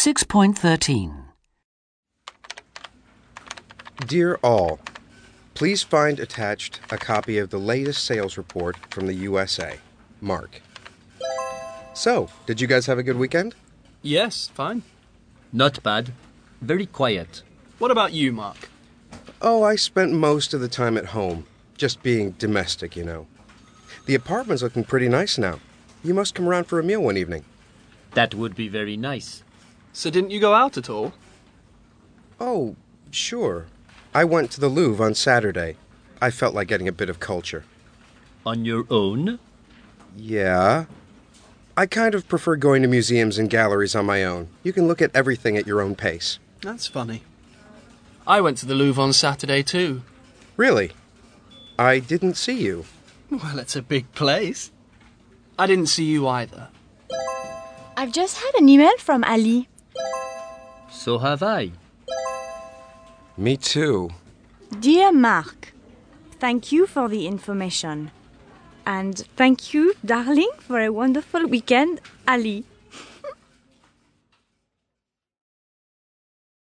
6.13. Dear all, please find attached a copy of the latest sales report from the USA. Mark. So, did you guys have a good weekend? Yes, fine. Not bad. Very quiet. What about you, Mark? Oh, I spent most of the time at home, just being domestic, you know. The apartment's looking pretty nice now. You must come around for a meal one evening. That would be very nice. So didn't you go out at all? Oh, sure. I went to the Louvre on Saturday. I felt like getting a bit of culture. On your own? Yeah. I kind of prefer going to museums and galleries on my own. You can look at everything at your own pace. That's funny. I went to the Louvre on Saturday too. Really? I didn't see you. Well, it's a big place. I didn't see you either. I've just had an email from Ali. So have I. Me too. Dear Mark, thank you for the information. And thank you, darling, for a wonderful weekend, Ali.